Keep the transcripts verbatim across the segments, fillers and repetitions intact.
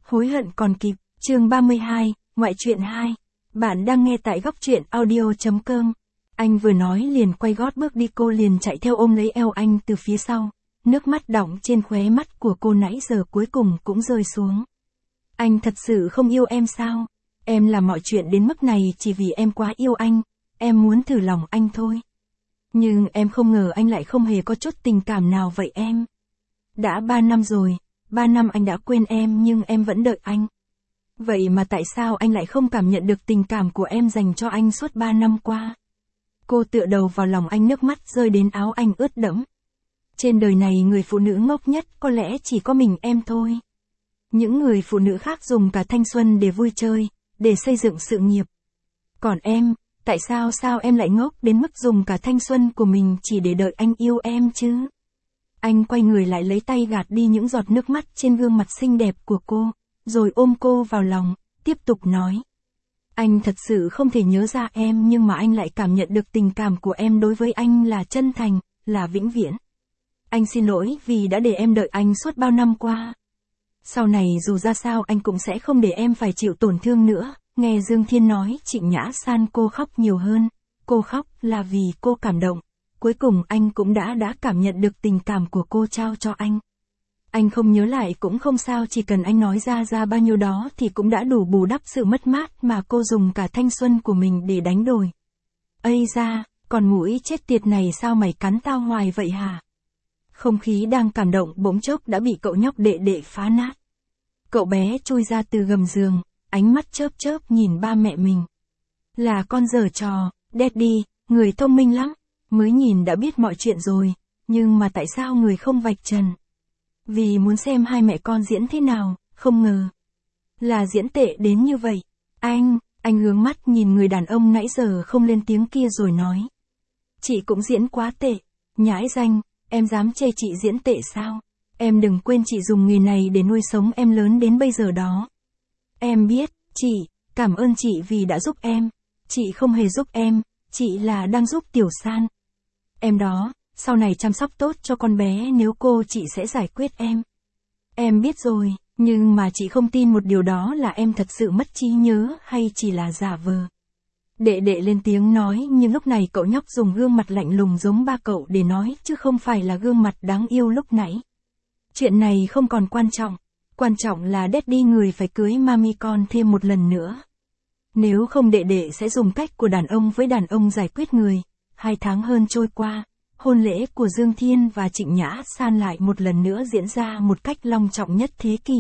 Hối hận còn kịp, chương ba mươi hai, ngoại truyện hai. Bạn đang nghe tại góc truyện audio.com. Anh vừa nói liền quay gót bước đi, cô liền chạy theo ôm lấy eo anh từ phía sau. Nước mắt đọng trên khóe mắt của cô nãy giờ cuối cùng cũng rơi xuống. Anh thật sự không yêu em sao? Em làm mọi chuyện đến mức này chỉ vì em quá yêu anh, em muốn thử lòng anh thôi. Nhưng em không ngờ anh lại không hề có chút tình cảm nào vậy em. Đã ba năm rồi, ba năm anh đã quên em nhưng em vẫn đợi anh. Vậy mà tại sao anh lại không cảm nhận được tình cảm của em dành cho anh suốt ba năm qua? Cô tựa đầu vào lòng anh, nước mắt rơi đến áo anh ướt đẫm. Trên đời này người phụ nữ ngốc nhất có lẽ chỉ có mình em thôi. Những người phụ nữ khác dùng cả thanh xuân để vui chơi, để xây dựng sự nghiệp. Còn em, tại sao sao em lại ngốc đến mức dùng cả thanh xuân của mình chỉ để đợi anh yêu em chứ? Anh quay người lại lấy tay gạt đi những giọt nước mắt trên gương mặt xinh đẹp của cô, rồi ôm cô vào lòng, tiếp tục nói. Anh thật sự không thể nhớ ra em nhưng mà anh lại cảm nhận được tình cảm của em đối với anh là chân thành, là vĩnh viễn. Anh xin lỗi vì đã để em đợi anh suốt bao năm qua. Sau này dù ra sao anh cũng sẽ không để em phải chịu tổn thương nữa. Nghe Dương Thiên nói, Trịnh Nhã San cô khóc nhiều hơn. Cô khóc là vì cô cảm động. Cuối cùng anh cũng đã đã cảm nhận được tình cảm của cô trao cho anh. Anh không nhớ lại cũng không sao, chỉ cần anh nói ra ra bao nhiêu đó thì cũng đã đủ bù đắp sự mất mát mà cô dùng cả thanh xuân của mình để đánh đổi. Ây da, còn mũi chết tiệt này sao mày cắn tao hoài vậy hả? Không khí đang cảm động bỗng chốc đã bị cậu nhóc đệ đệ phá nát. Cậu bé chui ra từ gầm giường, ánh mắt chớp chớp nhìn ba mẹ mình. Là con giở trò, Daddy, người thông minh lắm, mới nhìn đã biết mọi chuyện rồi, nhưng mà tại sao người không vạch trần? Vì muốn xem hai mẹ con diễn thế nào, không ngờ là diễn tệ đến như vậy. Anh, anh hướng mắt nhìn người đàn ông nãy giờ không lên tiếng kia rồi nói. Chị cũng diễn quá tệ, nhãi danh, em dám chê chị diễn tệ sao? Em đừng quên chị dùng nghề này để nuôi sống em lớn đến bây giờ đó. Em biết, chị, cảm ơn chị vì đã giúp em. Chị không hề giúp em, chị là đang giúp Tiểu San. Em đó, sau này chăm sóc tốt cho con bé, nếu cô chị sẽ giải quyết em. Em biết rồi, nhưng mà chị không tin một điều, đó là em thật sự mất trí nhớ hay chỉ là giả vờ. Đệ đệ lên tiếng nói, nhưng lúc này cậu nhóc dùng gương mặt lạnh lùng giống ba cậu để nói chứ không phải là gương mặt đáng yêu lúc nãy. Chuyện này không còn quan trọng, quan trọng là Daddy người phải cưới mami con thêm một lần nữa. Nếu không đệ đệ sẽ dùng cách của đàn ông với đàn ông giải quyết người. Hai tháng hơn trôi qua, hôn lễ của Dương Thiên và Trịnh Nhã San lại một lần nữa diễn ra một cách long trọng nhất thế kỷ.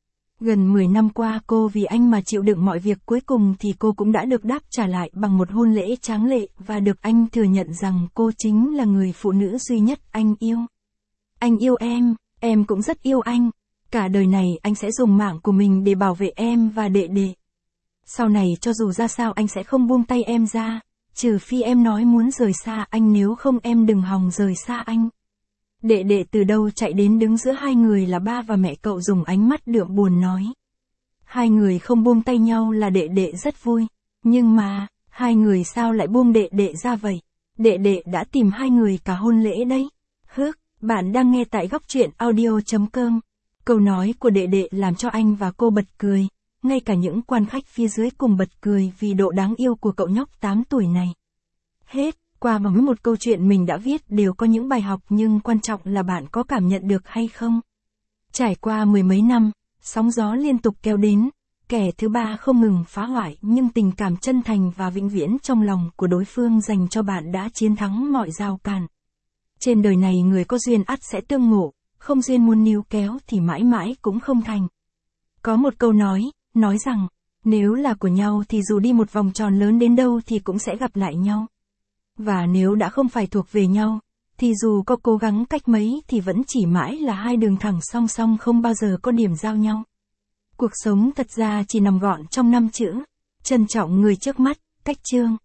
Gần mười năm qua cô vì anh mà chịu đựng mọi việc, cuối cùng thì cô cũng đã được đáp trả lại bằng một hôn lễ tráng lệ và được anh thừa nhận rằng cô chính là người phụ nữ duy nhất anh yêu. Anh yêu em, em cũng rất yêu anh. Cả đời này anh sẽ dùng mạng của mình để bảo vệ em và đệ đệ. Sau này cho dù ra sao anh sẽ không buông tay em ra. Trừ phi em nói muốn rời xa anh, nếu không em đừng hòng rời xa anh. Đệ đệ từ đâu chạy đến đứng giữa hai người là ba và mẹ cậu, dùng ánh mắt đượm buồn nói. Hai người không buông tay nhau là đệ đệ rất vui. Nhưng mà, hai người sao lại buông đệ đệ ra vậy? Đệ đệ đã tìm hai người cả hôn lễ đấy. Hước, bạn đang nghe tại góc truyện audio.com. Câu nói của đệ đệ làm cho anh và cô bật cười. Ngay cả những quan khách phía dưới cùng bật cười vì độ đáng yêu của cậu nhóc tám tuổi này. Hết, qua mỗi một câu chuyện mình đã viết đều có những bài học, nhưng quan trọng là bạn có cảm nhận được hay không. Trải qua mười mấy năm, sóng gió liên tục kéo đến, kẻ thứ ba không ngừng phá hoại, nhưng tình cảm chân thành và vĩnh viễn trong lòng của đối phương dành cho bạn đã chiến thắng mọi rào cản. Trên đời này người có duyên ắt sẽ tương ngộ, không duyên muốn níu kéo thì mãi mãi cũng không thành. Có một câu nói, nói rằng, nếu là của nhau thì dù đi một vòng tròn lớn đến đâu thì cũng sẽ gặp lại nhau. Và nếu đã không phải thuộc về nhau, thì dù có cố gắng cách mấy thì vẫn chỉ mãi là hai đường thẳng song song, không bao giờ có điểm giao nhau. Cuộc sống thật ra chỉ nằm gọn trong năm chữ, trân trọng người trước mắt, cách chương.